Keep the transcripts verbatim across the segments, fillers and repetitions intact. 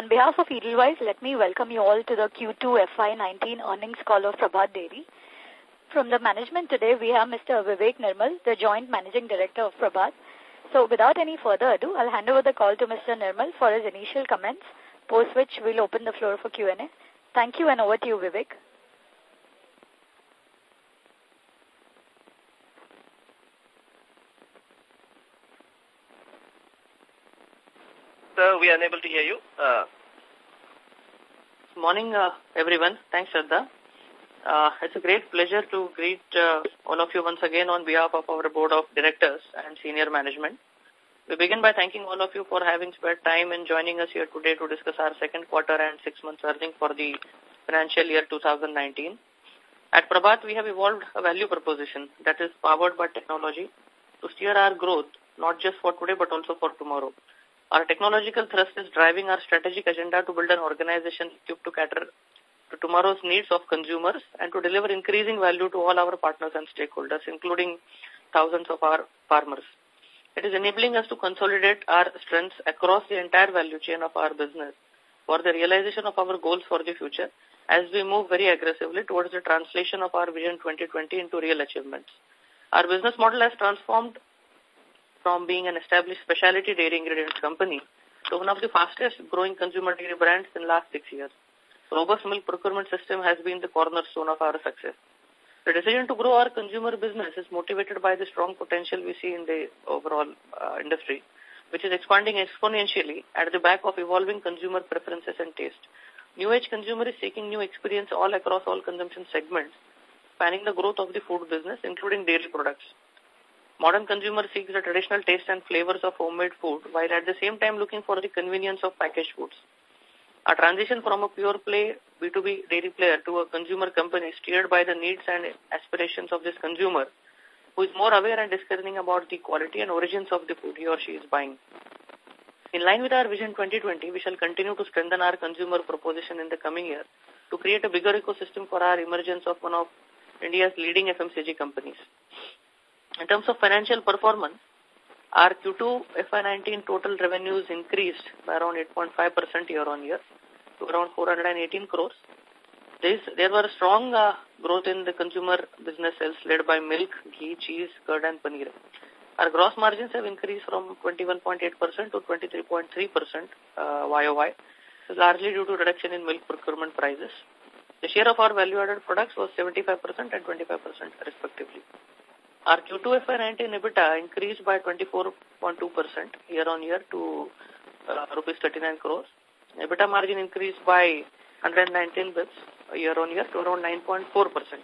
On behalf of Edelweiss, let me welcome you all to the Q two F Y nineteen earnings call of Prabhat Dairy. From the management today, we have Mister Vivek Nirmal, the Joint Managing Director of Prabhat. So without any further ado, I'll hand over the call to Mister Nirmal for his initial comments, post which we'll open the floor for Q and A. Thank you, and over to you, Vivek. Sir, we are unable to hear you. Uh, Morning, uh, everyone. Thanks, Shraddha. Uh, it's a great pleasure to greet uh, all of you once again on behalf of our Board of Directors and Senior Management. We begin by thanking all of you for having spent time in joining us here today to discuss our second quarter and six months earnings for the financial year two thousand nineteen. At Prabhat, we have evolved a value proposition that is powered by technology to steer our growth, not just for today but also for tomorrow. Our technological thrust is driving our strategic agenda to build an organization equipped to cater to tomorrow's needs of consumers and to deliver increasing value to all our partners and stakeholders, including thousands of our farmers. It is enabling us to consolidate our strengths across the entire value chain of our business for the realization of our goals for the future as we move very aggressively towards the translation of our Vision twenty twenty into real achievements. Our business model has transformed from being an established specialty dairy ingredients company to one of the fastest growing consumer dairy brands in the last six years. Robust milk procurement system has been the cornerstone of our success. The decision to grow our consumer business is motivated by the strong potential we see in the overall uh, industry, which is expanding exponentially at the back of evolving consumer preferences and taste. New age consumer is seeking new experience all across all consumption segments, spanning the growth of the food business, including dairy products. Modern consumer seeks the traditional taste and flavors of homemade food, while at the same time looking for the convenience of packaged foods. Our transition from a pure play B two B dairy player to a consumer company is steered by the needs and aspirations of this consumer, who is more aware and discerning about the quality and origins of the food he or she is buying. In line with our Vision twenty twenty, we shall continue to strengthen our consumer proposition in the coming year to create a bigger ecosystem for our emergence of one of India's leading F M C G companies. In terms of financial performance, our Q two F Y nineteen total revenues increased by around eight point five percent year-on-year to around four hundred eighteen crores. This, there were strong uh, growth in the consumer business sales led by milk, ghee, cheese, curd and paneer. Our gross margins have increased from twenty-one point eight percent to twenty-three point three percent uh, Y O Y, largely due to reduction in milk procurement prices. The share of our value-added products was seventy-five percent and twenty-five percent respectively. Our Q two F Y nineteen EBITDA increased by twenty-four point two percent year-on-year to uh, rupees thirty-nine crores. EBITDA margin increased by one hundred nineteen basis points year-on-year to around nine point four percent.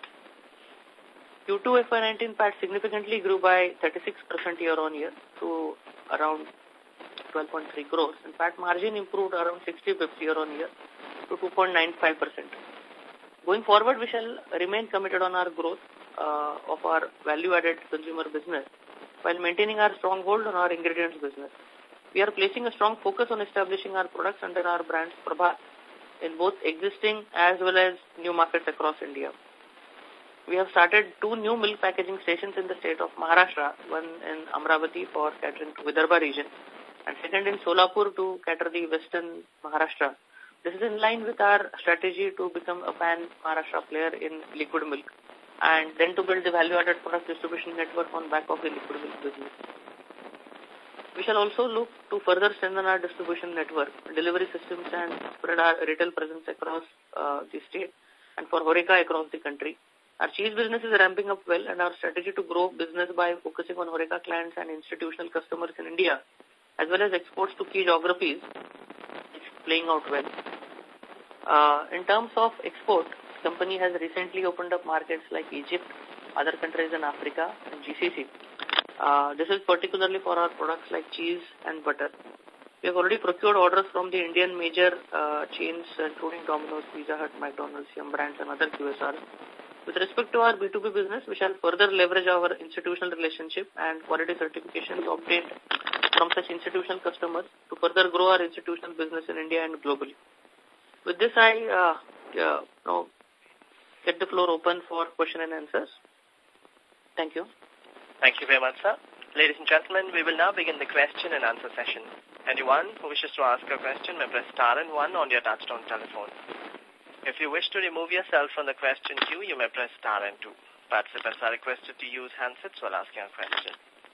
Q two F Y nineteen P A T significantly grew by thirty-six percent year-on-year to around twelve point three crores, and P A T margin improved around sixty basis points year-on-year to two point nine five percent. Going forward, we shall remain committed on our growth uh, of our value-added consumer business while maintaining our stronghold on our ingredients business. We are placing a strong focus on establishing our products under our brand Prabhat in both existing as well as new markets across India. We have started two new milk packaging stations in the state of Maharashtra, one in Amravati for catering to Vidarbha region and second in Solapur to cater the western Maharashtra. This is in line with our strategy to become a pan-Maharashtra player in liquid milk and then to build the value-added product distribution network on back of the liquid milk business. We shall also look to further strengthen our distribution network, delivery systems and spread our retail presence across uh, the state and for HoReCa across the country. Our cheese business is ramping up well and our strategy to grow business by focusing on HoReCa clients and institutional customers in India as well as exports to key geographies is playing out well. Uh, in terms of export, the company has recently opened up markets like Egypt, other countries in Africa and G C C. Uh, this is particularly for our products like cheese and butter. We have already procured orders from the Indian major uh, chains including Domino's, Pizza Hut, McDonald's, Yum Brands and other Q S Rs. With respect to our B two B business, we shall further leverage our institutional relationship and quality certifications obtained from such institutional customers to further grow our institutional business in India and globally. With this, I uh, uh, now get the floor open for question and answers. Thank you. Thank you very much, sir. Ladies and gentlemen, we will now begin the question and answer session. Anyone who wishes to ask a question may press star and one on your touchtone telephone. If you wish to remove yourself from the question queue, you may press star and two. Participants are requested to use handsets while asking a question.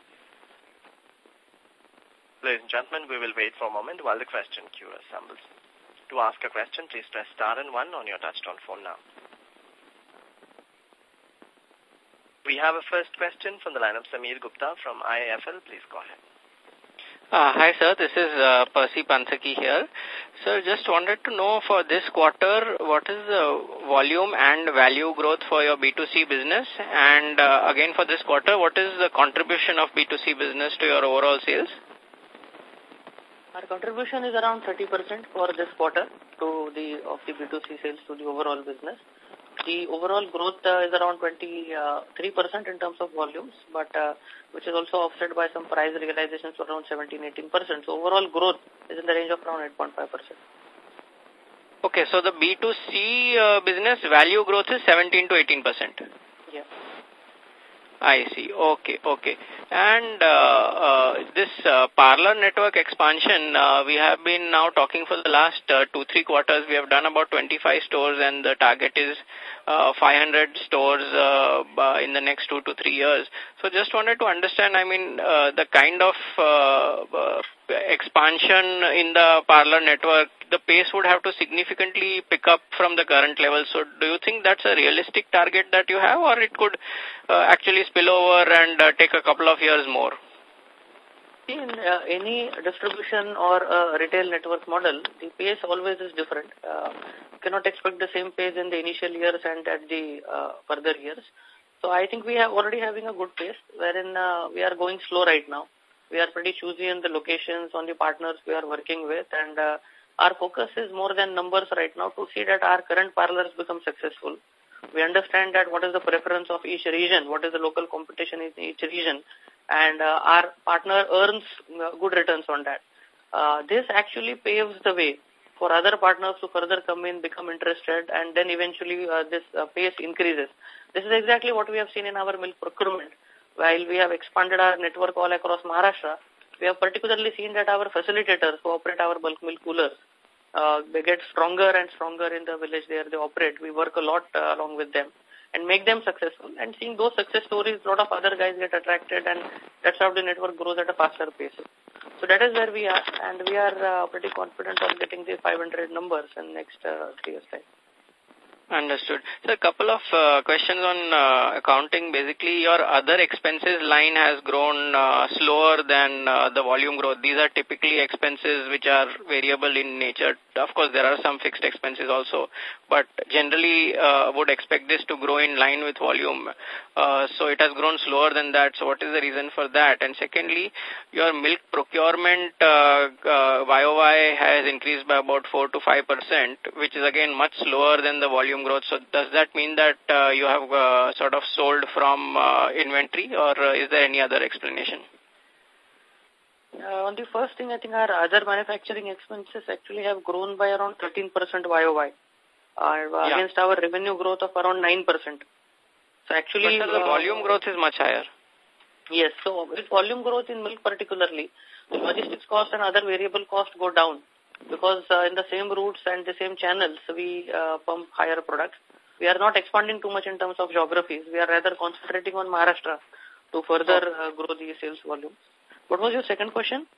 Ladies and gentlemen, we will wait for a moment while the question queue assembles. To ask a question, please press star and one on your touchtone phone now. We have a first question from the line of Sameer Gupta from I I F L. Please go ahead. Uh, hi, sir. This is uh, Percy Panthaki here. Sir, just wanted to know for this quarter, what is the volume and value growth for your B two C business? And uh, again, for this quarter, what is the contribution of B two C business to your overall sales? Our contribution is around thirty percent for this quarter to the of the B two C sales to the overall business. The overall growth uh, is around twenty-three percent in terms of volumes, but uh, which is also offset by some price realizations for around seventeen to eighteen percent. So overall growth is in the range of around eight point five percent. Okay, so the B two C uh, business value growth is seventeen to eighteen percent. Yeah. I see. Okay, okay. And uh, uh, this uh, parlor network expansion, uh, we have been now talking for the last uh, two, three quarters. We have done about twenty-five stores and the target is uh, five hundred stores uh, in the next two to three years. So just wanted to understand, I mean, uh, the kind of uh, uh, expansion in the parlor network, the pace would have to significantly pick up from the current level. So do you think that's a realistic target that you have, or it could uh, actually spill over and uh, take a couple of years more? In uh, any distribution or uh, retail network model, the pace always is different. Uh, you cannot expect the same pace in the initial years and at the uh, further years. So I think we have already having a good pace, wherein uh, we are going slow right now. We are pretty choosy in the locations, on the partners we are working with, and uh, our focus is more than numbers right now to see that our current parlors become successful. We understand that what is the preference of each region, what is the local competition in each region, and uh, our partner earns uh, good returns on that. Uh, this actually paves the way for other partners to further come in, become interested, and then eventually uh, this uh, pace increases. This is exactly what we have seen in our milk procurement. While we have expanded our network all across Maharashtra, we have particularly seen that our facilitators who operate our bulk milk coolers, uh, they get stronger and stronger in the village there they operate. We work a lot uh, along with them and make them successful. And seeing those success stories, a lot of other guys get attracted, and that's how the network grows at a faster pace. So that is where we are, and we are uh, pretty confident of getting the five hundred numbers in next uh, three years' time. Understood. So a couple of uh, questions on uh, accounting. Basically, your other expenses line has grown uh, slower than uh, the volume growth. These are typically expenses which are variable in nature. Of course, there are some fixed expenses also, but generally uh, would expect this to grow in line with volume. Uh, so it has grown slower than that. So what is the reason for that? And secondly, your milk procurement uh, uh, Y O Y has increased by about four to five percent, which is again much slower than the volume growth. So does that mean that uh, you have uh, sort of sold from uh, inventory, or uh, is there any other explanation? Uh, on the first thing, I think our other manufacturing expenses actually have grown by around thirteen percent Y O Y uh, yeah. against our revenue growth of around nine percent. So actually... But the uh, volume growth is much higher. Yes, so with volume growth in milk particularly, the logistics cost and other variable costs go down because uh, in the same routes and the same channels, we uh, pump higher products. We are not expanding too much in terms of geographies. We are rather concentrating on Maharashtra to further uh, grow the sales volume. What was your second question?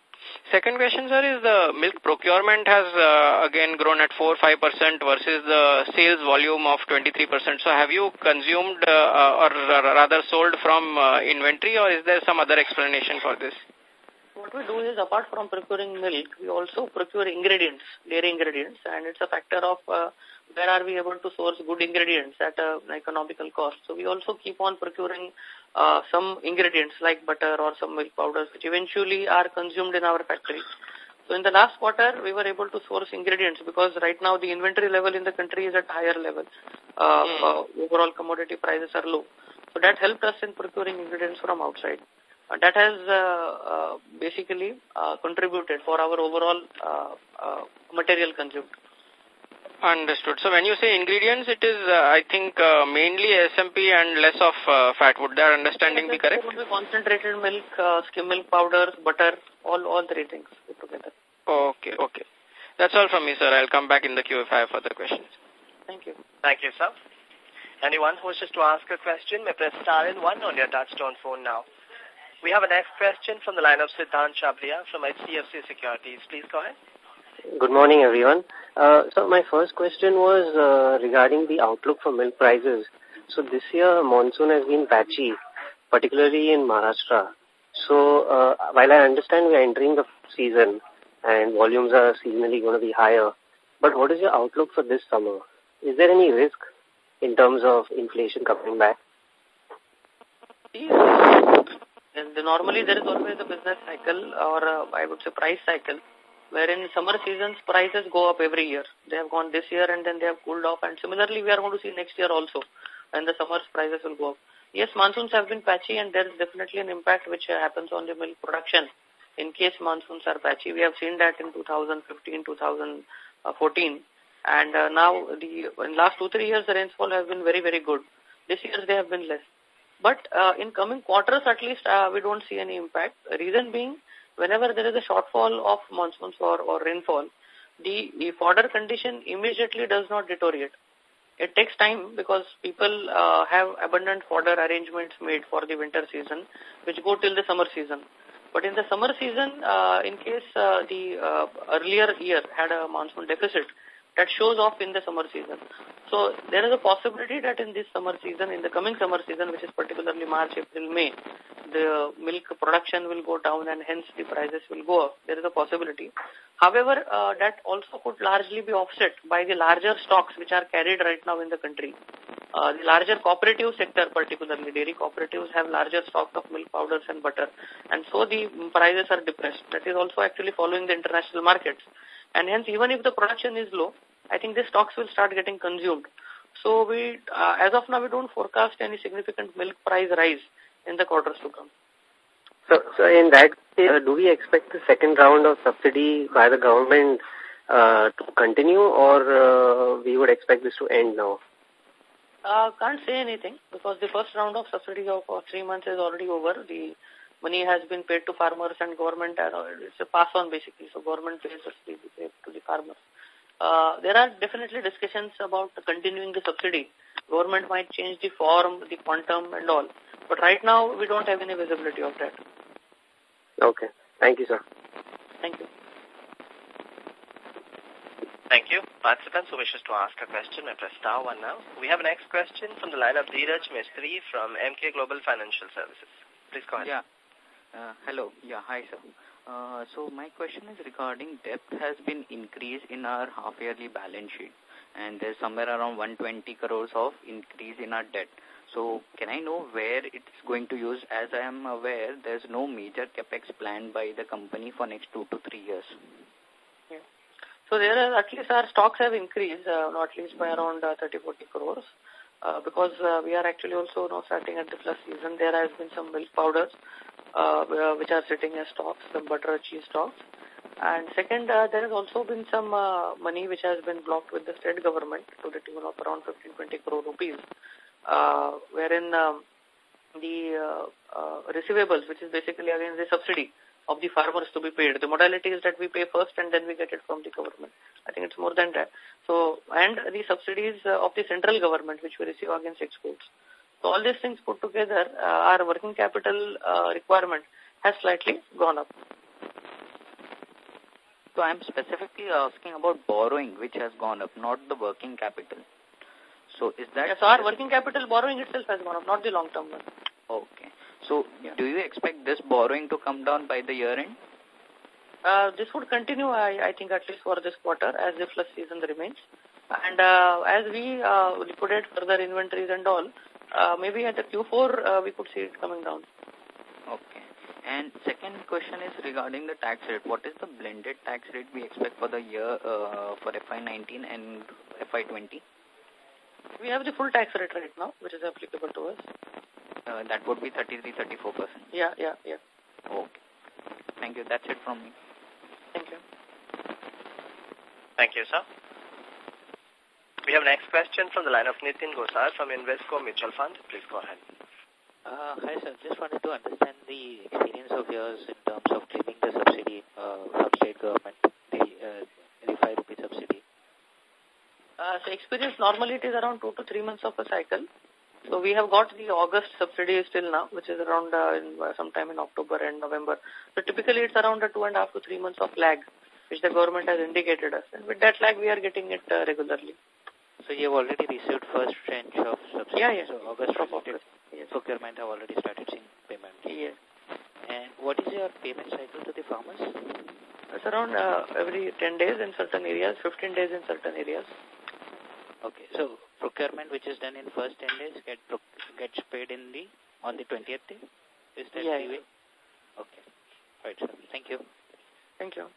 Second question, sir, is the milk procurement has uh, again grown at four to five percent versus the sales volume of twenty-three percent. So have you consumed uh, or rather sold from uh, inventory, or is there some other explanation for this? What we do is, apart from procuring milk, we also procure ingredients, dairy ingredients, and it's a factor of uh, where are we able to source good ingredients at a, an economical cost. So we also keep on procuring uh, some ingredients like butter or some milk powders, which eventually are consumed in our factory. So in the last quarter, we were able to source ingredients because right now the inventory level in the country is at higher level. Uh, mm. uh, overall commodity prices are low. So that helped us in procuring ingredients from outside. Uh, that has uh, uh, basically uh, contributed for our overall uh, uh, material consumed. Understood. So when you say ingredients, it is, uh, I think, uh, mainly S M P and less of uh, fat. Would that understanding yes, be correct? It would be concentrated milk, uh, skim milk powders, butter, all all three things. put together. Okay, okay. That's all from me, sir. I'll come back in the queue if I have further questions. Thank you. Thank you, sir. Anyone who wishes to ask a question may press star and one on your touchtone phone now. We have a next question from the line of Siddhant Chabria from H D F C Securities. Please go ahead. Good morning, everyone. Uh, so my first question was uh, regarding the outlook for milk prices. So this year, monsoon has been patchy, particularly in Maharashtra. So uh, while I understand we are entering the season and volumes are seasonally going to be higher, but what is your outlook for this summer? Is there any risk in terms of inflation coming back? And normally there is always a business cycle or a, I would say price cycle, wherein summer seasons prices go up every year. They have gone this year and then they have cooled off, and similarly we are going to see next year also, and the summer's prices will go up. Yes, monsoons have been patchy and there is definitely an impact which uh, happens on the milk production in case monsoons are patchy. We have seen that in two thousand fifteen, two thousand fourteen, and uh, now the in last two, three years the rainfall has been very, very good. This year they have been less. But uh, in coming quarters at least uh, we don't see any impact. Reason being, whenever there is a shortfall of monsoons or, or rainfall, the, the fodder condition immediately does not deteriorate. It takes time because people uh, have abundant fodder arrangements made for the winter season, which go till the summer season. But in the summer season, uh, in case uh, the uh, earlier year had a monsoon deficit, that shows off in the summer season. So there is a possibility that in this summer season, in the coming summer season, which is particularly March, April, May, the milk production will go down and hence the prices will go up. There is a possibility. However, uh, that also could largely be offset by the larger stocks which are carried right now in the country. Uh, the larger cooperative sector, particularly dairy cooperatives, have larger stock of milk powders and butter, and so the prices are depressed. That is also actually following the international markets. And hence, even if the production is low, I think the stocks will start getting consumed. So we, uh, as of now, we don't forecast any significant milk price rise in the quarters to come. So, so in that case, uh, do we expect the second round of subsidy by the government uh, to continue, or uh, we would expect this to end now? Uh, can't say anything because the first round of subsidy of uh, three months is already over. The money has been paid to farmers and government, uh, it's a pass-on basically, so government pays subsidy to the farmers. Uh, there are definitely discussions about continuing the subsidy. Government might change the form, the quantum and all. But right now, we don't have any visibility of that. Okay. Thank you, sir. Thank you. Thank you. Participants who wishes to ask a question may press star one now. We have a next question from the line of Dheeraj Mistry from M K Global Financial Services. Please go ahead. Yeah. Uh, hello. Yeah, hi, sir. Uh, so my question is regarding debt has been increased in our half-yearly balance sheet, and there's somewhere around one hundred twenty crores of increase in our debt. So can I know where it's going to use? As I am aware, there's no major capex planned by the company for next two to three years. Yeah. So there are, at least our stocks have increased, uh, not least by around uh, thirty to forty crores. Uh, because uh, we are actually also now starting at the flush season. There has been some milk powders uh, which are sitting as stocks, some butter, cheese stocks. And second, uh, there has also been some uh, money which has been blocked with the state government to the tune of around fifteen to twenty crore rupees, uh, wherein um, the uh, uh, receivables, which is basically again the subsidy of the farmers to be paid. The modality is that we pay first and then we get it from the government. I think it's more than that. So, and the subsidies uh, of the central government which we receive against exports. So all these things put together, uh, our working capital uh, requirement has slightly gone up. So I'm specifically asking about borrowing, which has gone up, not the working capital. So is that... Yes, our working capital borrowing itself has gone up, not the long-term one. Okay. So yeah. Do you expect this borrowing to come down by the year end? Uh, this would continue, I, I think, at least for this quarter as the flush season remains. And uh, as we uh, liquidate further inventories and all, uh, maybe at the Q four uh, we could see it coming down. Okay. And second question is regarding the tax rate. What is the blended tax rate we expect for the year uh, for F Y nineteen and F Y twenty? We have the full tax rate right now, which is applicable to us. Uh, that would be thirty-three to thirty-four percent. Yeah, yeah, yeah. Okay. Thank you. That's it from me. Thank you. Thank you, sir. We have next question from the line of Nitin Gosar from Invesco Mutual Fund. Please go ahead. Uh, hi, sir. Just wanted to understand the experience of yours in terms of trimming the the subsidy uh, from state government, the, uh, the five rupee subsidy? Uh, so experience, normally it is around two to three months of a cycle. So we have got the August subsidy still now, which is around uh, in, uh, sometime in October and November. So typically it's around a two and a half to three months of lag, which the government has indicated us. And with that lag, we are getting it uh, regularly. So you have already received first tranche of subsidy. Yeah, yeah. So August August. Yes. Procurement have already started seeing payment. Yes. And what is your payment cycle to the farmers? It's around uh, every ten days in certain areas, fifteen days in certain areas. Okay, so procurement which is done in first ten days get gets paid in the on the twentieth day? Is that yeah, the way? Okay. Right, sir. Thank you. Thank you.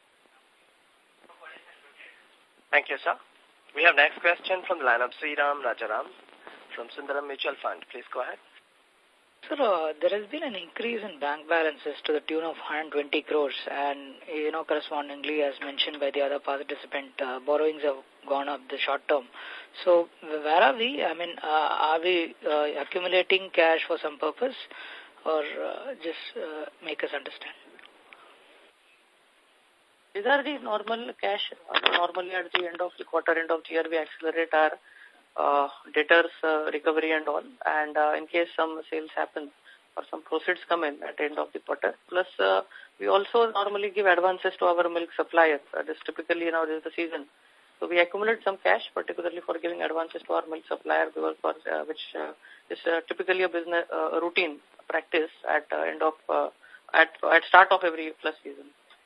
Thank you, sir. We have next question from the line of Sriram Rajaram from Sundaram Mutual Fund. Please go ahead. Sir, uh, there has been an increase in bank balances to the tune of one hundred twenty crores and, you know, correspondingly, as mentioned by the other participant, uh, borrowings have gone up the short term. So, where are we? I mean, uh, are we uh, accumulating cash for some purpose or uh, just uh, make us understand? These are the normal cash. Uh, normally at the end of the quarter, end of the year, we accelerate our uh, debtors uh, recovery and all. And uh, in case some sales happen or some proceeds come in at the end of the quarter. Plus, uh, we also normally give advances to our milk suppliers. Uh, this typically now this is the season. So we accumulate some cash, particularly for giving advances to our milk supplier, because for, uh, which uh, is uh, typically a business uh, routine practice at uh, end of uh, at at start of every plus season.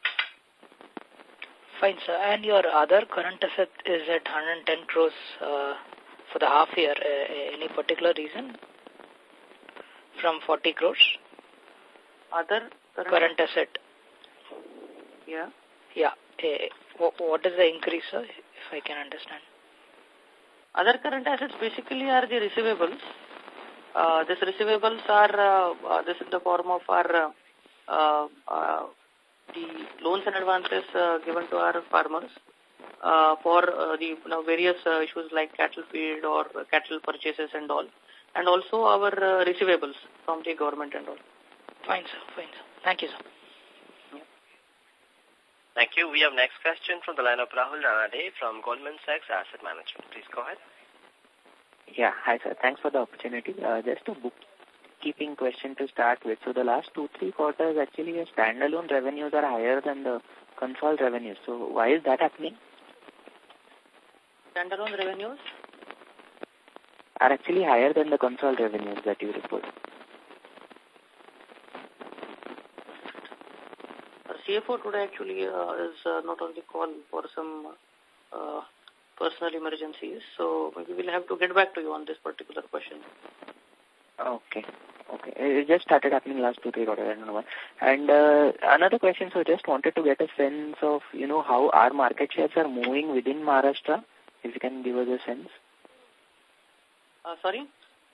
Fine, sir. And your other current asset is at one hundred ten crores uh, for the half year. Uh, any particular reason? From forty crores? Other current, current asset. Yeah. Yeah. Uh, what is the increase, sir, if I can understand? Other current assets basically are the receivables. Uh, these receivables are, uh, uh, this in the form of our, uh, uh, the loans and advances uh, given to our farmers uh, for uh, the you know, various uh, issues like cattle feed or cattle purchases and all. And also our uh, receivables from the government and all. Fine, sir. Fine, sir. Thank you, sir. Thank you. We have next question from the line of Rahul Ranade from Goldman Sachs Asset Management. Please go ahead. Yeah, hi sir. Thanks for the opportunity. Uh, just a bookkeeping question to start with. So the last two, three quarters, actually your standalone revenues are higher than the consolidated revenues. So why is that happening? Standalone revenues? Are actually higher than the consolidated revenues that you report. C F O today actually uh, is uh, not on the call for some uh, personal emergencies, so maybe we'll have to get back to you on this particular question. Okay, okay. It just started happening last two, three quarters, I don't know why. And uh, another question, so just wanted to get a sense of, you know, how our market shares are moving within Maharashtra, if you can give us a sense. Uh, sorry?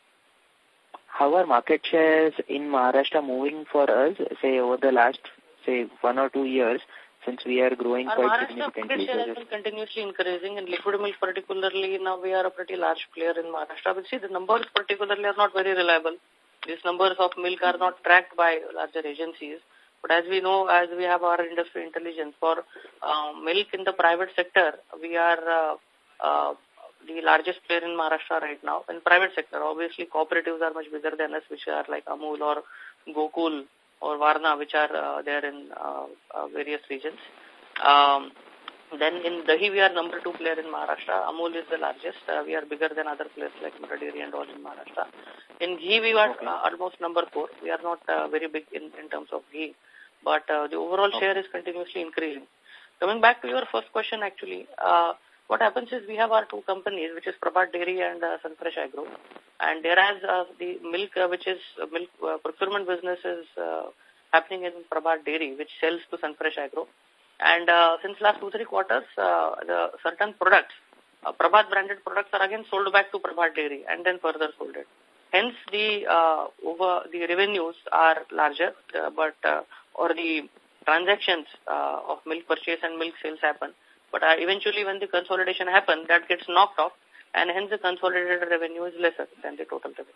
How are market shares in Maharashtra moving for us, say, over the last say one or two years since we are growing Our quite Maharashtra significantly? Market share has been continuously increasing. In liquid milk particularly, now we are a pretty large player in Maharashtra. But see, the numbers particularly are not very reliable. These numbers of milk are not tracked by larger agencies. But as we know, as we have our industry intelligence, for uh, milk in the private sector, we are uh, uh, the largest player in Maharashtra right now. In private sector, obviously cooperatives are much bigger than us, which are like Amul or Gokul or Varna, which are uh, there in uh, uh, various regions. Um, then in Dahi, we are number two player in Maharashtra. Amul is the largest. Uh, we are bigger than other players like Mira Dairy and all in Maharashtra. In ghee, we are okay. uh, almost number four. We are not uh, very big in, in terms of ghee. But uh, the overall okay. share is continuously increasing. Coming back to your first question, actually, uh, what happens is we have our two companies, which is Prabhat Dairy and uh, Sunfresh Agro. And whereas uh, the milk, uh, which is uh, milk uh, procurement business is uh, happening in Prabhat Dairy, which sells to Sunfresh Agro. And uh, since last two, three quarters, uh, the certain products, uh, Prabhat branded products are again sold back to Prabhat Dairy and then further sold it. Hence, the uh, over the revenues are larger, uh, but uh, or the transactions uh, of milk purchase and milk sales happen. But uh, eventually, when the consolidation happens, that gets knocked off, and hence the consolidated revenue is lesser than the total revenue.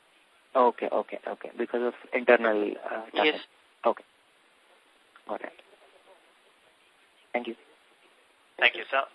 Okay, okay, okay. Because of internal... Uh, yes. Okay. All right. Thank you. Thank you, sir.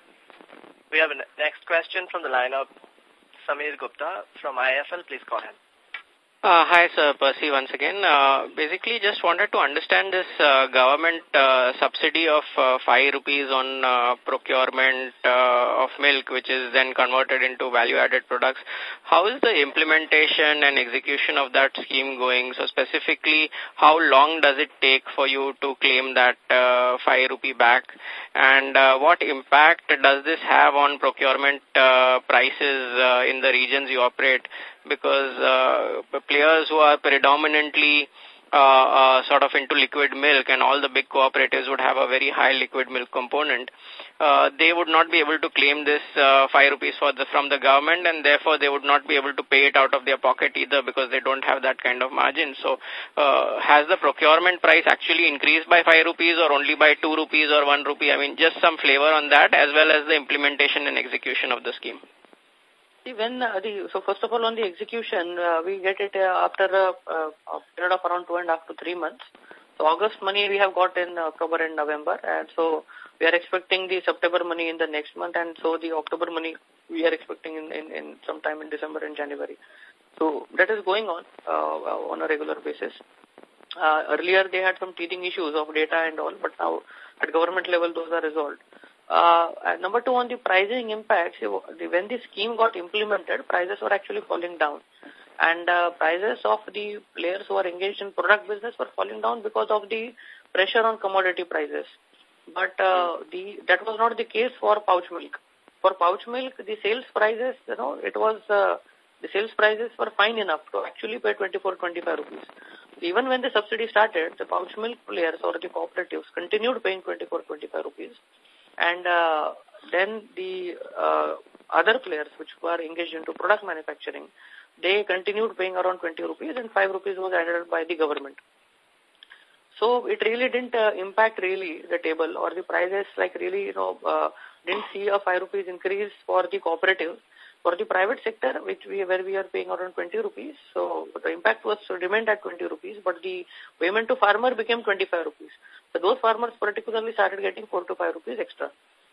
We have a next question from the line of Samir Gupta from I F L. Please go ahead. Uh, hi, sir. Percy once again. Uh, basically, just wanted to understand this uh, government uh, subsidy of uh, five rupees on uh, procurement uh, of milk, which is then converted into value-added products. How is the implementation and execution of that scheme going? So, specifically, how long does it take for you to claim that uh, five rupee back? And uh, what impact does this have on procurement uh, prices uh, in the regions you operate? Because uh, players who are predominantly uh, uh, sort of into liquid milk, and all the big cooperatives would have a very high liquid milk component, uh, they would not be able to claim this uh, five rupees for the, from the government, and therefore they would not be able to pay it out of their pocket either because they don't have that kind of margin. So uh, has the procurement price actually increased by five rupees or only by two rupees or one rupee? I mean, just some flavor on that, as well as the implementation and execution of the scheme. When uh, the, so first of all, on the execution, uh, we get it uh, after a, uh, a period of around two and a half to three months. So August money we have got in October and November, and so we are expecting the September money in the next month, and so the October money we are expecting in, in, in sometime in December and January. So that is going on uh, on a regular basis. Uh, earlier they had some teething issues of data and all, but now at government level those are resolved. Uh, and number two, on the pricing impacts, when the scheme got implemented, prices were actually falling down. And uh, prices of the players who are engaged in product business were falling down because of the pressure on commodity prices. But uh, the that was not the case for pouch milk. For pouch milk, the sales prices, you know, it was, uh, the sales prices were fine enough to actually pay twenty-four, twenty-five rupees. Even when the subsidy started, the pouch milk players or the cooperatives continued paying twenty-four, twenty-five rupees. And uh, then the uh, other players which were engaged into product manufacturing, they continued paying around twenty rupees, and five rupees was added by the government. So it really didn't uh, impact really the table or the prices, like really, you know, uh, didn't see a five rupees increase for the cooperatives. For the private sector, which we where we are paying around twenty rupees, so the impact was remained at twenty rupees, but the payment to farmer became twenty-five rupees. So those farmers particularly started getting four to five rupees extra.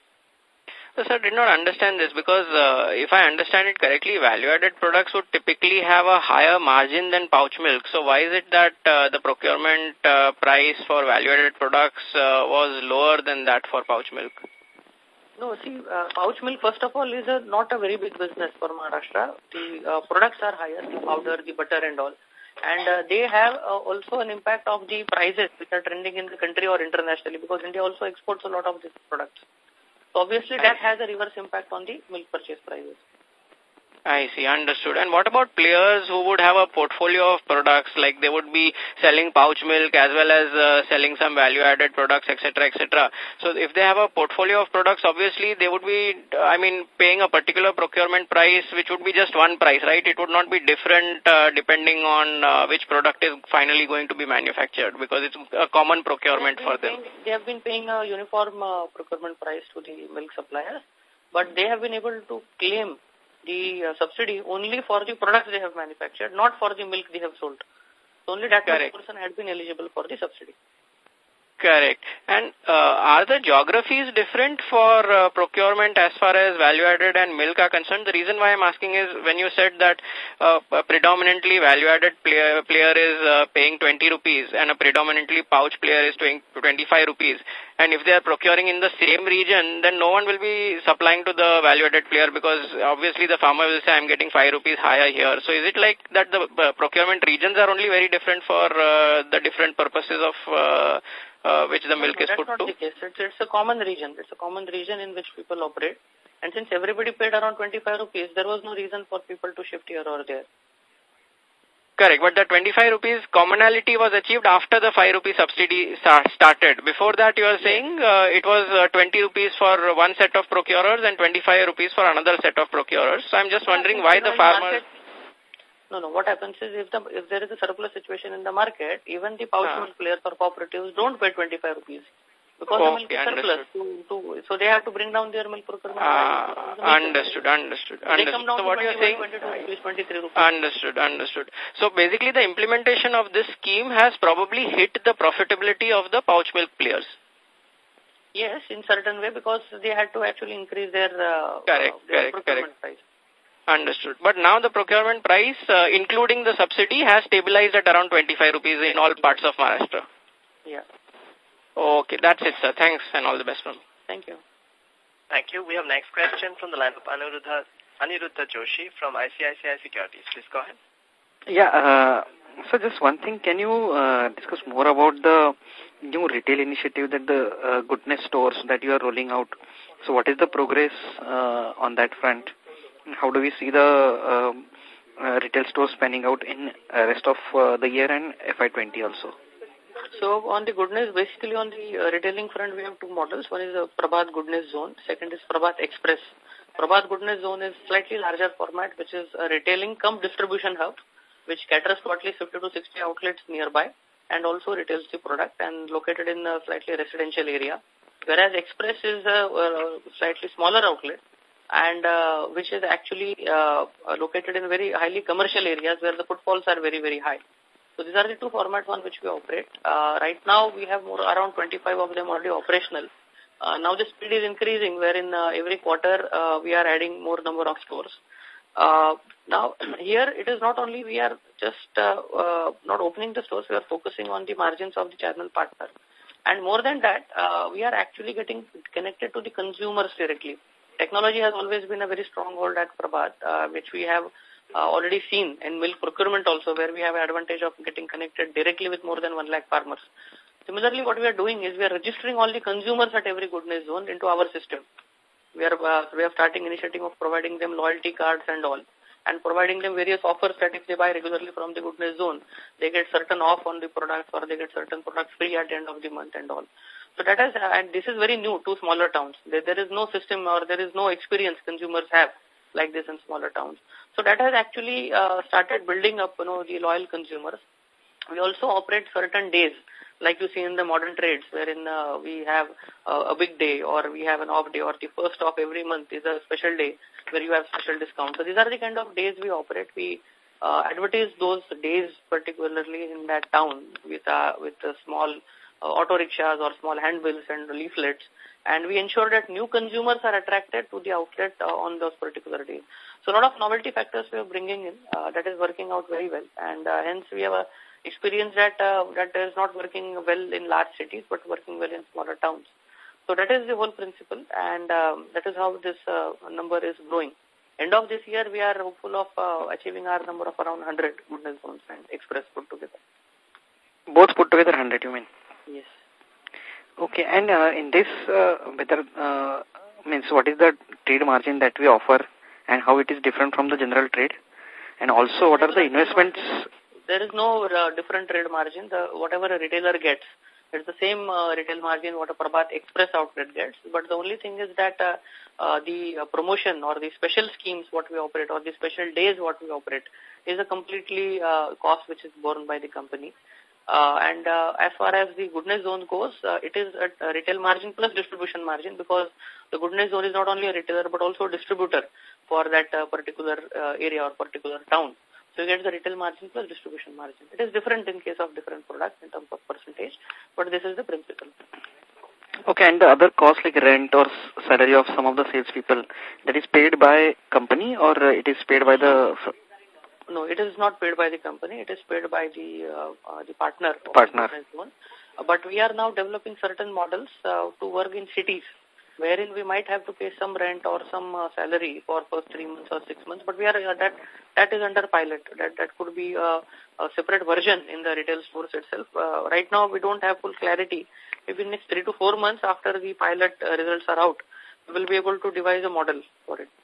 So, sir, did not understand this because uh, if I understand it correctly, value-added products would typically have a higher margin than pouch milk. So why is it that uh, the procurement uh, price for value-added products uh, was lower than that for pouch milk? No, see, uh, pouch milk, first of all, is a, not a very big business for Maharashtra. The uh, products are higher, the powder, the butter and all. And uh, they have uh, also an impact of the prices which are trending in the country or internationally, because India also exports a lot of these products. So obviously that has a reverse impact on the milk purchase prices. I see, understood. And what about players who would have a portfolio of products, like they would be selling pouch milk as well as uh, selling some value-added products, et cetera, et cetera. So if they have a portfolio of products, obviously they would be, I mean, paying a particular procurement price, which would be just one price, right? It would not be different uh, depending on uh, which product is finally going to be manufactured, because it's a common procurement for them. Paying, they have been paying a uniform uh, procurement price to the milk suppliers, but they have been able to claim the uh, subsidy only for the products they have manufactured, not for the milk they have sold. So only that person had been eligible for the subsidy. Correct. And uh, are the geographies different for uh, procurement as far as value-added and milk are concerned? The reason why I'm asking is when you said that uh, a predominantly value-added player, player is uh, paying twenty rupees and a predominantly pouch player is paying twenty-five rupees. And if they are procuring in the same region, then no one will be supplying to the value-added player, because obviously the farmer will say, I'm getting five rupees higher here. So is it like that the uh, procurement regions are only very different for uh, the different purposes of uh, Uh, which the milk no, no, is that's put not to? The case. It's, it's a common region. It's a common region in which people operate. And since everybody paid around twenty-five rupees, there was no reason for people to shift here or there. Correct. But the twenty-five rupees commonality was achieved after the five rupee subsidy started. Before that, you are saying uh, it was uh, twenty rupees for one set of procurers and twenty-five rupees for another set of procurers. So I'm just wondering why the farmers... No, no. What happens is if the if there is a surplus situation in the market, even the pouch milk players or cooperatives don't pay twenty-five rupees because okay, the milk is surplus. To, to, so they have to bring down their milk procurement. Uh, understood, understood, understood. They come down so what you're saying? Rupees, twenty-three rupees. Understood, understood. So basically, the implementation of this scheme has probably hit the profitability of the pouch milk players. Yes, in certain way, because they had to actually increase their, uh, correct, uh, their correct, procurement correct. price. Understood. But now the procurement price, uh, including the subsidy, has stabilized at around twenty-five rupees in all parts of Maharashtra. Yeah. Okay, that's it, sir. Thanks and all the best, man. Thank you. Thank you. We have next question from the line of Aniruddha, Aniruddha Joshi from I C I C I Securities. Please go ahead. Yeah, uh, so just one thing, can you uh, discuss more about the new retail initiative that the uh, Goodness stores that you are rolling out? So what is the progress uh, on that front? How do we see the um, uh, retail stores panning out in uh, rest of uh, the year and F Y twenty also? So on the Goodness, basically on the uh, retailing front, we have two models. One is a Prabhat Goodness Zone. Second is Prabhat Express. Prabhat Goodness Zone is slightly larger format, which is a retailing cum distribution hub, which caters to at least fifty to sixty outlets nearby and also retails the product and located in a slightly residential area. Whereas Express is a, a slightly smaller outlet and uh, which is actually uh, located in very highly commercial areas where the footfalls are very, very high. So these are the two formats on which we operate. Uh, right now we have more around twenty-five of them already operational. Uh, now the speed is increasing wherein uh, every quarter uh, we are adding more number of stores. Uh, now here it is not only we are just uh, uh, not opening the stores, we are focusing on the margins of the channel partner. And more than that, uh, we are actually getting connected to the consumers directly. Technology has always been a very strong hold at Prabhat, uh, which we have uh, already seen in milk procurement also, where we have an advantage of getting connected directly with more than one lakh farmers. Similarly, what we are doing is we are registering all the consumers at every Goodness Zone into our system. We are, uh, we are starting initiative of providing them loyalty cards and all, and providing them various offers that if they buy regularly from the Goodness Zone, they get certain off on the products or they get certain products free at the end of the month and all. So that is, and this is very new to smaller towns. There, there is no system or there is no experience consumers have like this in smaller towns. So that has actually uh, started building up, you know, the loyal consumers. We also operate certain days, like you see in the modern trades, wherein uh, we have uh, a big day or we have an off day or the first of every month is a special day where you have special discounts. So these are the kind of days we operate. We uh, advertise those days particularly in that town with, uh, with a small uh, auto rickshaws or small handbills and leaflets, and we ensure that new consumers are attracted to the outlet uh, on those particular days. So a lot of novelty factors we are bringing in uh, that is working out very well, and uh, hence we have a experience that uh, that is not working well in large cities but working well in smaller towns. So that is the whole principle, and um, that is how this uh, number is growing. End of this year, we are hopeful of uh, achieving our number of around one hundred Goodness Zones and Express put together. Both put together one hundred, you mean? Yes. Okay, and uh, in this, uh, whether uh, means what is the trade margin that we offer and how it is different from the general trade? And also, what are the investments? There is no uh, different trade margin. The, whatever a retailer gets, it's the same uh, retail margin what a Prabhat Express outlet gets. But the only thing is that uh, uh, the uh, promotion or the special schemes what we operate or the special days what we operate is a completely uh, cost which is borne by the company. Uh, and uh, as far as the Goodness Zone goes, uh, it is a, a retail margin plus distribution margin, because the Goodness Zone is not only a retailer but also a distributor for that uh, particular uh, area or particular town. So you get the retail margin plus distribution margin. It is different in case of different products in terms of percentage, but this is the principle. Okay, and the other cost like rent or salary of some of the salespeople, that is paid by company or uh, it is paid by the... No, it is not paid by the company. It is paid by the uh, uh, the partner. Partner. Uh, but we are now developing certain models uh, to work in cities, wherein we might have to pay some rent or some uh, salary for first three months or six months. But we are uh, that that is under pilot. That that could be a, a separate version in the retail stores itself. Uh, right now, we don't have full clarity. Maybe in next three to four months after the pilot uh, results are out, we will be able to devise a model for it.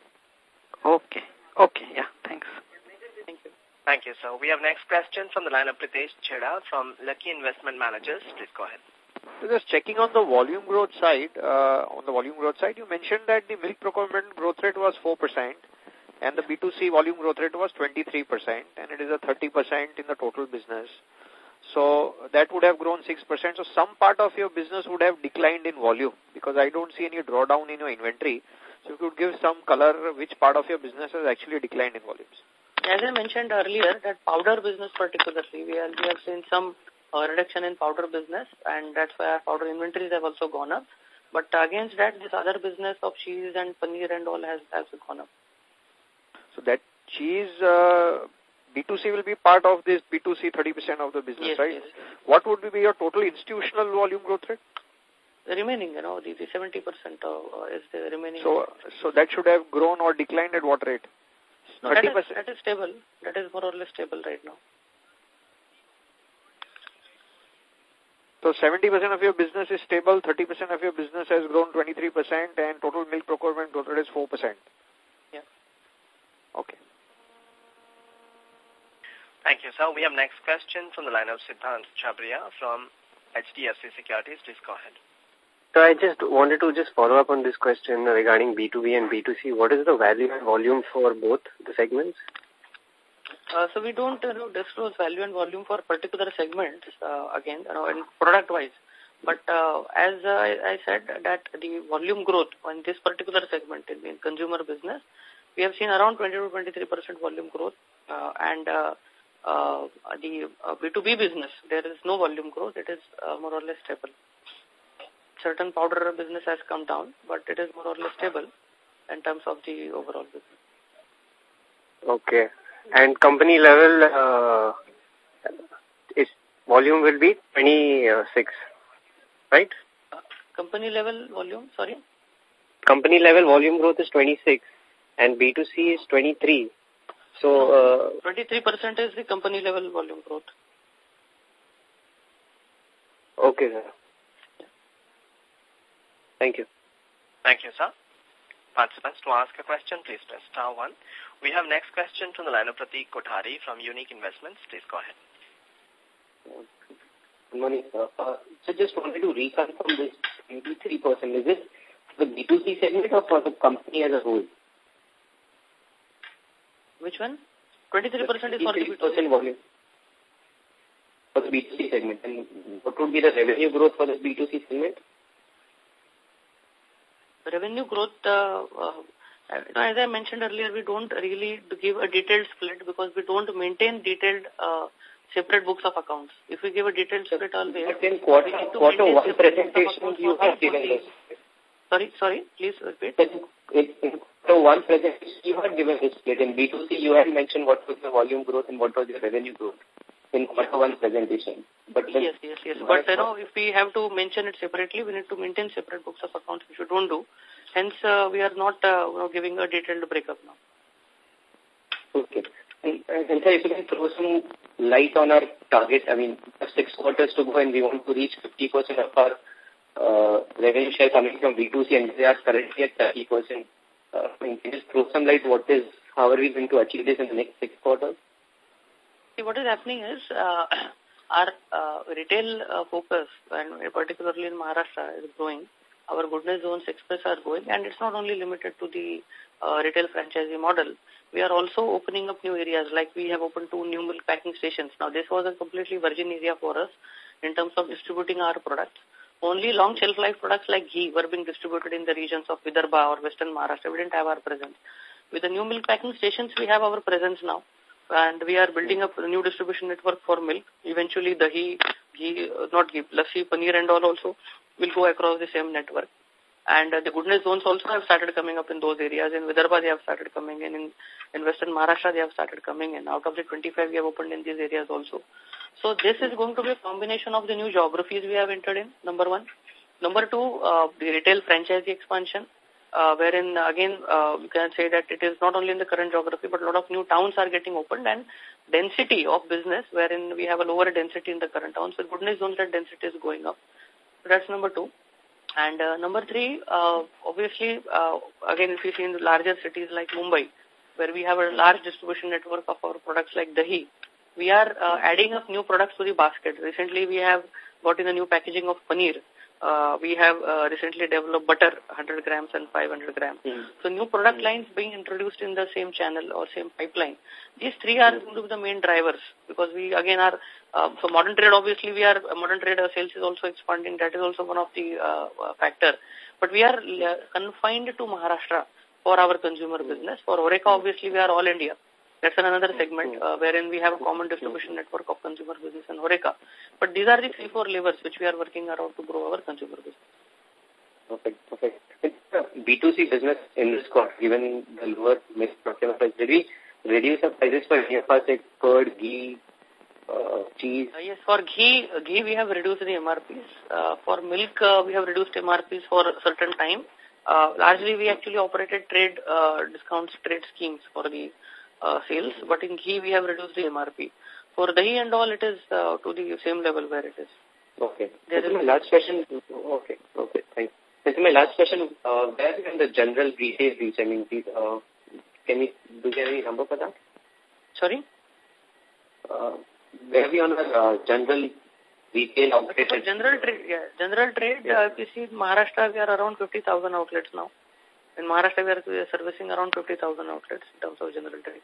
Okay. Okay. Yeah. Thanks. Thank you. Thank you, sir. We have next question from the line of Pritesh Chheda from Lucky Investment Managers. Please go ahead. So just checking on the volume growth side, uh, on the volume growth side, you mentioned that the milk procurement growth rate was four percent and the B two C volume growth rate was twenty-three percent, and it is a thirty percent in the total business. So that would have grown six percent. So some part of your business would have declined in volume because I don't see any drawdown in your inventory. So you could give some color which part of your business has actually declined in volumes. As I mentioned earlier, that powder business particularly, we, are, we have seen some uh, reduction in powder business, and that's why our powder inventories have also gone up. But against that, this other business of cheese and paneer and all has also gone up. So that cheese uh, B two C will be part of this B two C thirty percent of the business, yes, right? Yes. What would be your total institutional volume growth rate? The remaining, you know, the, the seventy percent uh, is the remaining. So, so that should have grown or declined at what rate? No, that is, that is stable. That is more or less stable right now. So seventy percent of your business is stable, thirty percent of your business has grown twenty-three percent, and total milk procurement growth rate is four percent. Yeah. Okay. Thank you, sir. We have next question from the line of Siddhant Chabria from H D F C Securities. Please go ahead. So I just wanted to just follow up on this question regarding B two B and B two C. What is the value and volume for both the segments? Uh, so we don't you know, disclose value and volume for particular segments, uh, again, you know, and product-wise. But uh, as uh, I said, that the volume growth on this particular segment in, in consumer business, we have seen around twenty to twenty-three percent volume growth. Uh, and uh, uh, the uh, B two B business, there is no volume growth. It is uh, more or less stable. Certain powder business has come down, but it is more or less stable in terms of the overall business. Okay. And company level, uh, its volume will be twenty-six, right? Uh, company level volume, sorry? Company level volume growth is twenty-six and B two C is twenty-three. So, uh, twenty-three percent is the company level volume growth. Okay, sir. Thank you. Thank you, sir. Participants, to ask a question, please press star one. We have next question from the line of Pratik Kothari from Unique Investments. Please go ahead. Good morning, sir. Uh, so just wanted to reconfirm this twenty-three percent. Is it the B two C segment or for the company as a whole? Which one? twenty-three percent is for the B two C. twenty-three percent volume for the B two C segment. And what would be the revenue growth for the B two C segment? Revenue growth, uh, uh, as I mentioned earlier, we don't really give a detailed split because we don't maintain detailed uh, separate books of accounts. If we give a detailed split always... But in quarter, quarter one presentation, you have given this. Sorry, sorry, please repeat. In, in quarter one presentation, you had given this split. In B two C, you had mentioned what was the volume growth and what was the revenue growth in quarter one presentation. But yes, yes, yes. But, you know, if we have to mention it separately, we need to maintain separate books of accounts, which we don't do. Hence, uh, we are not uh, you know, giving a detailed breakup now. Okay. And, and sir, if you can throw some light on our target, I mean, six quarters to go and we want to reach fifty percent of our uh, revenue share coming from B two C and they are currently at thirty percent. Uh, I mean, can you just throw some light what is, how are we going to achieve this in the next six quarters? See, what is happening is uh, our uh, retail uh, focus, and particularly in Maharashtra, is growing. Our Goodness Zones Express are going, and it's not only limited to the uh, retail franchisee model. We are also opening up new areas, like we have opened two new milk packing stations. Now, this was a completely virgin area for us in terms of distributing our products. Only long shelf life products like ghee were being distributed in the regions of Vidarbha or Western Maharashtra. We didn't have our presence. With the new milk packing stations, we have our presence now. And we are building up a new distribution network for milk. Eventually, dahi, ghee, uh, not ghee, lassi, paneer and all also will go across the same network. And uh, the Goodness Zones also have started coming up in those areas. In Vidarbha, they have started coming in. In, in Western Maharashtra, they have started coming in. Out of the twenty-five, we have opened in these areas also. So this is going to be a combination of the new geographies we have entered in, number one. Number two, uh, the retail franchisee expansion. Uh, wherein, again, uh, you can say that it is not only in the current geography, but a lot of new towns are getting opened and density of business, wherein we have a lower density in the current towns. So Goodness Zones, that density is going up. So that's number two. And uh, number three, uh, obviously, uh, again, if you see in the larger cities like Mumbai, where we have a large distribution network of our products like dahi, we are uh, adding up new products to the basket. Recently, we have got in a new packaging of paneer. Uh, we have uh, recently developed butter, one hundred grams and five hundred grams. Mm. So new product lines being introduced in the same channel or same pipeline. These three are going to be the main drivers because we again are, uh, so modern trade obviously we are, modern trade sales is also expanding. That is also one of the uh, factor. But we are uh, confined to Maharashtra for our consumer business. For Horeca obviously we are all India. That's another segment uh, wherein we have a common distribution network of consumer business and Horeca. But these are the three, four levers which we are working around to grow our consumer business. Perfect, perfect. B two C business in this quarter, given the lower milk procurement price, did we reduce the prices for any of us like curd, ghee, uh, cheese? Uh, yes, for ghee, uh, ghee we have reduced the M R Ps. Uh, for milk, uh, we have reduced M R Ps for a certain time. Uh, largely, we actually operated trade uh, discounts, trade schemes for the uh, sales, but in ghee, we have reduced the M R P. For dahi and all, it is uh, to the same level where it is. Okay. This is my last question. Okay, okay, thanks. This is my last question. Uh, where can the general retail reach? I mean, uh, can we, do you have any number for that? Sorry? Uh, where are we on our uh, general retail outlets? For general trade, yeah. General trade, yeah. uh, if you see in Maharashtra, we are around fifty thousand outlets now. In Maharashtra, we are, we are servicing around fifty thousand outlets in terms of general trade.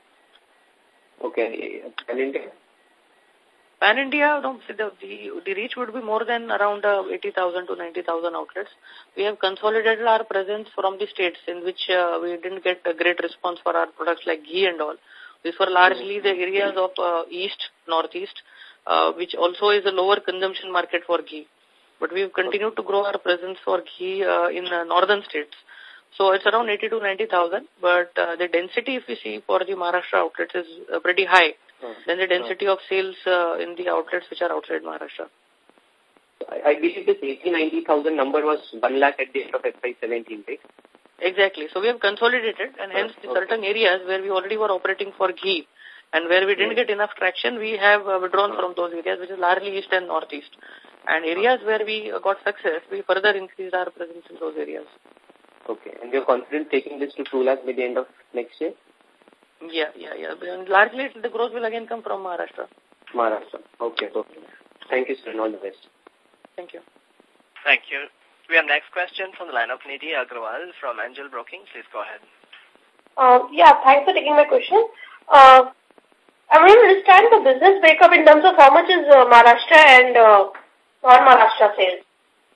Okay. And India? Pan India, no, the, the, the reach would be more than around uh, eighty thousand to ninety thousand outlets. We have consolidated our presence from the states in which uh, we didn't get a great response for our products like ghee and all. These were largely the areas of uh, east, northeast, uh, which also is a lower consumption market for ghee. But we've continued to grow our presence for ghee uh, in uh, northern states. So it's around eighty to ninety thousand, but uh, the density, if you see, for the Maharashtra outlets is uh, pretty high. Then the density of sales uh, in the outlets which are outside Maharashtra. I, I believe this eighty, ninety thousand number was one lakh at the end of F Y seventeen, right? Exactly. So we have consolidated, and hence the okay. certain areas where we already were operating for ghee and where we didn't get enough traction, we have uh, withdrawn from those areas, which is largely east and northeast. And areas where we uh, got success, we further increased our presence in those areas. Okay. And you're confident taking this to two lakhs by the end of next year? Yeah, yeah, yeah. And largely, the growth will again come from Maharashtra. Maharashtra. Okay, okay. Thank you, sir, and all the best. Thank you. Thank you. We have next question from the line of Nidhi Agrawal from Angel Broking. Please go ahead. Uh, yeah, thanks for taking my question. Uh, I want to understand the business breakup in terms of how much is uh, Maharashtra and uh, non-Maharashtra sales.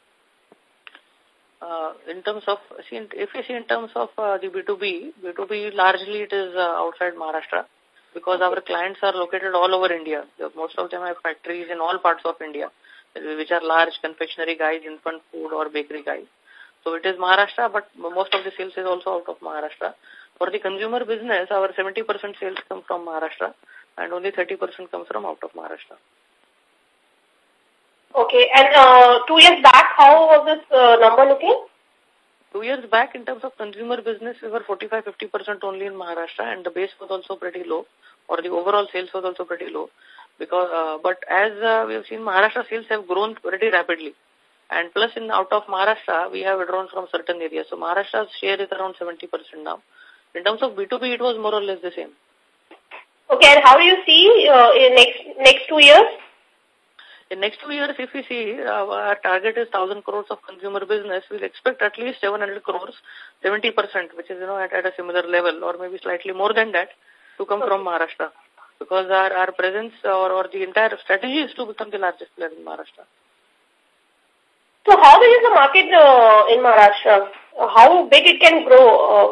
Uh, in terms of, see, if you see in terms of uh, the B two B, B two B largely it is uh, outside Maharashtra because our clients are located all over India. Most of them have factories in all parts of India, which are large confectionery guys, infant food or bakery guys. So it is Maharashtra, but most of the sales is also out of Maharashtra. For the consumer business, our seventy percent sales come from Maharashtra and only thirty percent comes from out of Maharashtra. Okay, and uh, two years back, how was this uh, number looking? Two years back, in terms of consumer business, we were forty-five to fifty percent only in Maharashtra, and the base was also pretty low, or the overall sales was also pretty low. Because, uh, but as uh, we have seen, Maharashtra sales have grown pretty rapidly. And plus, in out of Maharashtra, we have withdrawn from certain areas. So Maharashtra's share is around seventy percent now. In terms of B two B, it was more or less the same. Okay, and how do you see uh, in next next two years? In next two years, if we see, uh, our target is one thousand crores of consumer business, we'll expect at least seven hundred crores, seventy percent, which is, you know, at, at a similar level, or maybe slightly more than that, to come okay. from Maharashtra. Because our, our presence or, or the entire strategy is to become the largest player in Maharashtra. So how big is the market uh, in Maharashtra? Uh, how big it can grow? Uh,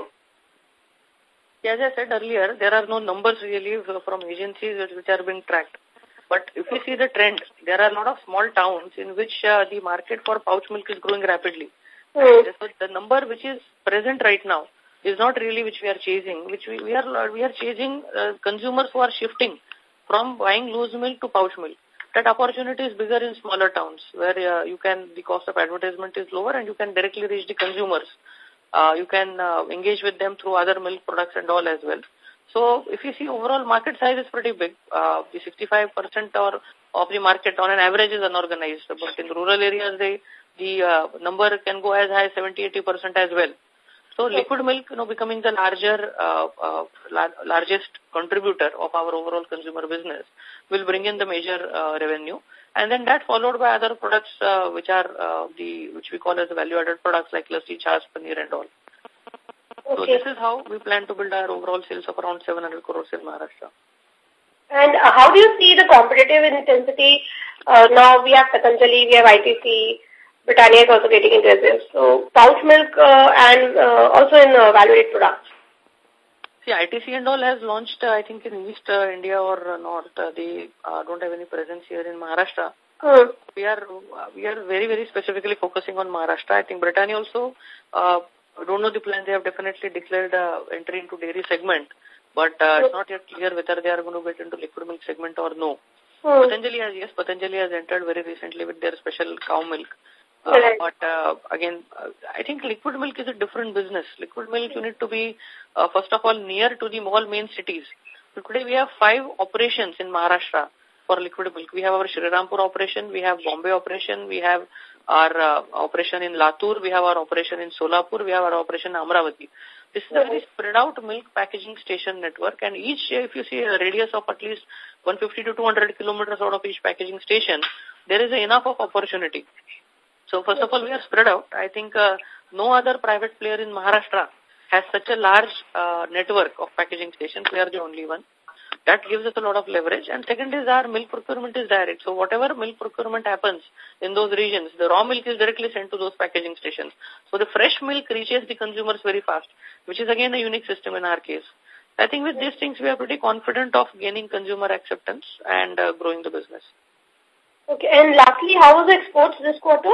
As I said earlier, there are no numbers really from agencies which are being tracked. But if you see the trend, there are a lot of small towns in which uh, the market for pouch milk is growing rapidly. Mm. So the number which is present right now is not really which we are chasing. Which we, we are we are chasing uh, consumers who are shifting from buying loose milk to pouch milk. That opportunity is bigger in smaller towns where uh, you can the cost of advertisement is lower and you can directly reach the consumers. Uh, you can uh, engage with them through other milk products and all as well. So, if you see overall market size is pretty big. Uh, the sixty-five percent or of the market on an average is unorganized. But in rural areas, they, the uh, number can go as high as seventy to eighty percent as well. So, liquid milk, you know, becoming the larger, uh, uh, lar largest contributor of our overall consumer business will bring in the major uh, revenue. And then that followed by other products uh, which are uh, the, which we call as value-added products like lassi, chas, paneer and all. Okay. So this is how we plan to build our overall sales of around seven hundred crores in Maharashtra. And uh, how do you see the competitive intensity? Uh, now we have Patanjali, we have I T C, Britannia is also getting into this. So pouch milk uh, and uh, also in uh, value-added products. See, I T C and all has launched, uh, I think, in East uh, India or uh, North. Uh, they uh, don't have any presence here in Maharashtra. Hmm. We are we are very, very specifically focusing on Maharashtra. I think Britannia also, uh, I don't know the plan. They have definitely declared uh, entry into dairy segment, but uh, it's not yet clear whether they are going to get into liquid milk segment or no. Hmm. Patanjali has, yes, Patanjali has entered very recently with their special cow milk. Uh, right. But uh, again, uh, I think liquid milk is a different business. Liquid milk, you need to be, uh, first of all, near to the all main cities. So today we have five operations in Maharashtra for liquid milk. We have our Shri Rampur operation, we have Bombay operation, we have our uh, operation in Latur, we have our operation in Solapur, we have our operation in Amravati. This is a very spread out milk packaging station network, and each, if you see a radius of at least one hundred fifty to two hundred kilometers out of each packaging station, there is enough of opportunity. So first of all, we are spread out. I think uh, no other private player in Maharashtra has such a large uh, network of packaging stations. We are the only one. That gives us a lot of leverage. And second is our milk procurement is direct. So whatever milk procurement happens in those regions, the raw milk is directly sent to those packaging stations. So the fresh milk reaches the consumers very fast, which is again a unique system in our case. I think with these things, we are pretty confident of gaining consumer acceptance and uh, growing the business. Okay. And lastly, how was the exports this quarter?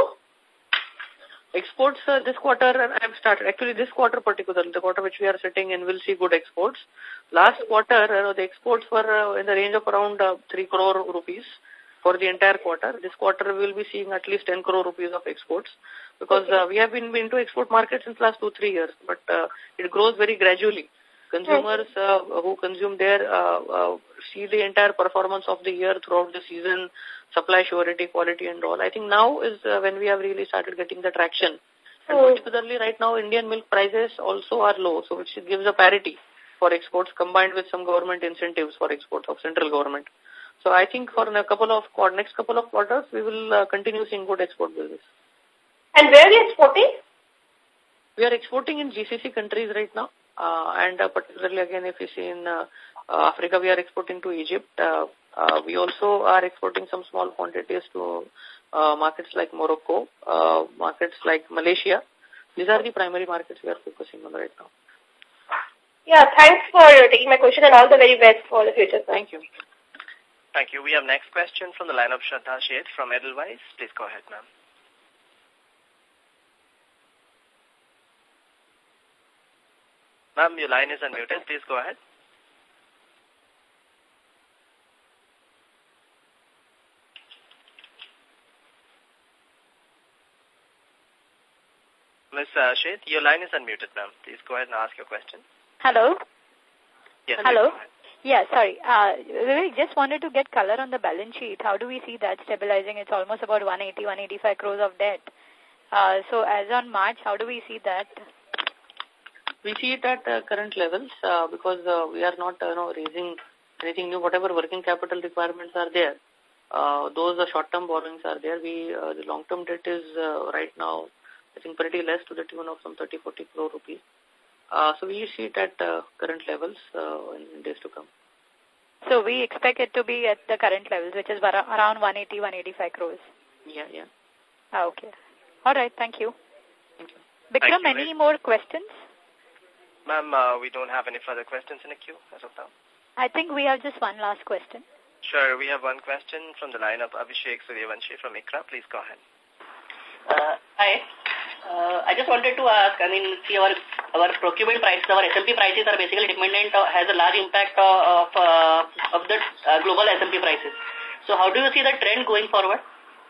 Exports uh, this quarter, I have started, actually this quarter particularly, the quarter which we are sitting in, will see good exports. Last quarter, uh, the exports were uh, in the range of around uh, three crore rupees for the entire quarter. This quarter we will be seeing at least ten crore rupees of exports because uh, we have been into export markets since last two, three years, but uh, it grows very gradually. Consumers uh, who consume there uh, uh, see the entire performance of the year throughout the season, supply surety, quality and all. I think now is uh, when we have really started getting the traction. And mm. particularly right now, Indian milk prices also are low, so which gives a parity for exports combined with some government incentives for exports of central government. So I think for a couple of next couple of quarters, we will uh, continue seeing good export business. And where are we exporting? We are exporting in G C C countries right now. Uh, and uh, particularly again, if you see in uh, uh, Africa, we are exporting to Egypt. Uh, uh, we also are exporting some small quantities to uh, markets like Morocco, uh, markets like Malaysia. These are the primary markets we are focusing on right now. Yeah, thanks for taking my question and all the very best for the future. Thank you. Thank you. We have next question from the line of Shraddha Sheth from Edelweiss. Please go ahead, ma'am. Ma'am, your line is unmuted. Please go ahead. Miz Uh, Sheth, your line is unmuted, ma'am. Please go ahead and ask your question. Hello? Yes, Hello? Yeah, sorry. Uh, we just wanted to get color on the balance sheet. How do we see that stabilizing? It's almost about one eighty, one eighty-five crores of debt. Uh, so as on March, how do we see that? We see it at uh, current levels uh, because uh, we are not uh, you know, raising anything new. Whatever working capital requirements are there, uh, those uh, short-term borrowings are there. We uh, the long-term debt is uh, right now, I think, pretty less to the tune of some thirty, forty crore rupees. Uh, so we see it at uh, current levels uh, in days to come. So we expect it to be at the current levels, which is around one eighty, one eighty-five crores. Yeah, yeah. Ah, okay. All right. Thank you. Thank you. Bikram, Thank you. any more questions? Ma'am, uh, we don't have any further questions in the queue as of now. I think we have just one last question. Sure, we have one question from the line of Abhishek Suryavanshi from ICRA. Please go ahead. Uh, hi. Uh, I just wanted to ask, I mean, see our, our procurement prices, our S M P prices are basically dependent, uh, has a large impact uh, of, uh, of the uh, global S M P prices. So how do you see the trend going forward?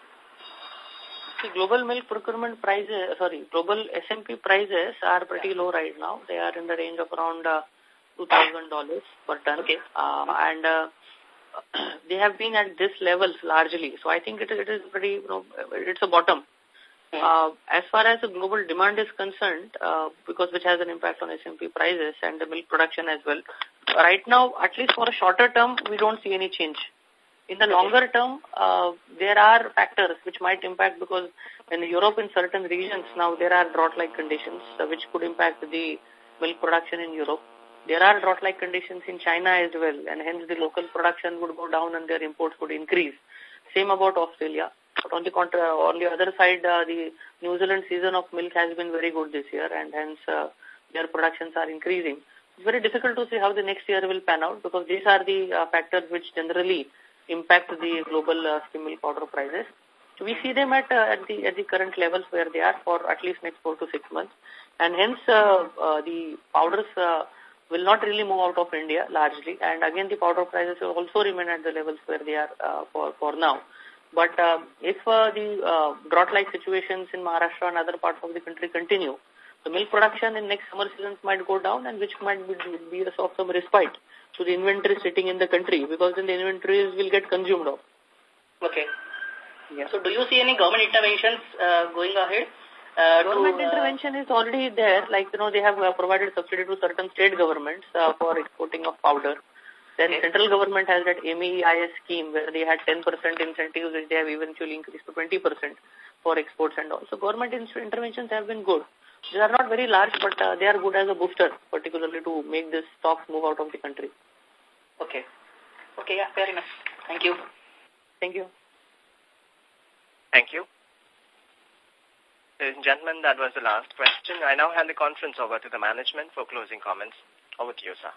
See, global milk procurement prices, sorry, global S M P prices are pretty low right now. They are in the range of around uh, two thousand dollars per ton. Okay. Uh, and uh, they have been at this levels largely. So I think it, it is pretty, you know, it's a bottom. Uh, as far as the global demand is concerned, uh, because which has an impact on S M P prices and the milk production as well, right now, at least for a shorter term, we don't see any change. In the longer term, uh, there are factors which might impact because in Europe, in certain regions, now there are drought-like conditions uh, which could impact the milk production in Europe. There are drought-like conditions in China as well, and hence the local production would go down and their imports would increase. Same about Australia. But on the contra on the other side, uh, the New Zealand season of milk has been very good this year, and hence uh, their productions are increasing. It's very difficult to see how the next year will pan out because these are the uh, factors which generally impact the global uh, skim milk powder prices. We see them at, uh, at the at the current levels where they are for at least next four to six months. And hence, uh, uh, the powders uh, will not really move out of India largely. And again, the powder prices will also remain at the levels where they are uh, for, for now. But uh, if uh, the uh, drought-like situations in Maharashtra and other parts of the country continue, the milk production in next summer seasons might go down, and which might be, be a sort of respite to the inventory sitting in the country, because then the inventories will get consumed off. Okay. Yeah. So do you see any government interventions uh, going ahead? Uh, government to, uh, intervention is already there. Like, you know, they have uh, provided subsidy to certain state governments uh, for exporting of powder. Then okay. Central government has that M E I S scheme where they had ten percent incentives, which they have eventually increased to twenty percent for exports and all. So government interventions have been good. They are not very large, but uh, they are good as a booster, particularly to make this stocks move out of the country. Okay. Okay, yeah, fair enough. Thank you. Thank you. Thank you. Ladies and gentlemen, that was the last question. I now hand the conference over to the management for closing comments. Over to you, sir.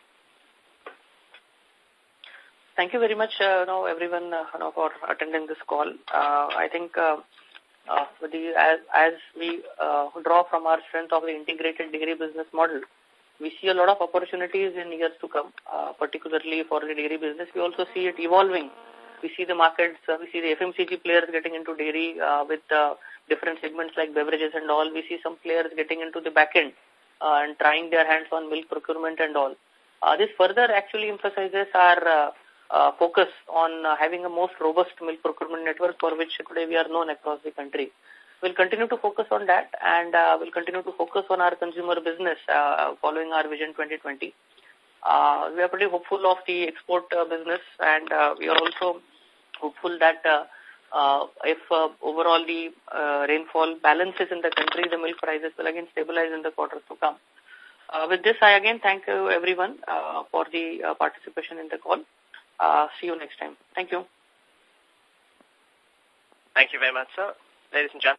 Thank you very much, uh, now everyone, uh, you know, for attending this call. Uh, I think uh, uh, the, as, as we uh, draw from our strength of the integrated dairy business model, we see a lot of opportunities in years to come, uh, particularly for the dairy business. We also see it evolving. We see the markets, uh, we see the F M C G players getting into dairy uh, with uh, different segments like beverages and all. We see some players getting into the back end uh, and trying their hands on milk procurement and all. Uh, this further actually emphasizes our uh, Uh, focus on uh, having a most robust milk procurement network for which today we are known across the country. We'll continue to focus on that, and uh, we'll continue to focus on our consumer business uh, following our Vision twenty twenty. Uh, we are pretty hopeful of the export uh, business, and uh, we are also hopeful that uh, uh, if uh, overall the uh, rainfall balances in the country, the milk prices will again stabilize in the quarters to come. Uh, with this, I again thank you everyone uh, for the uh, participation in the call. Uh, see you next time. Thank you. Thank you very much, sir. Ladies and gentlemen.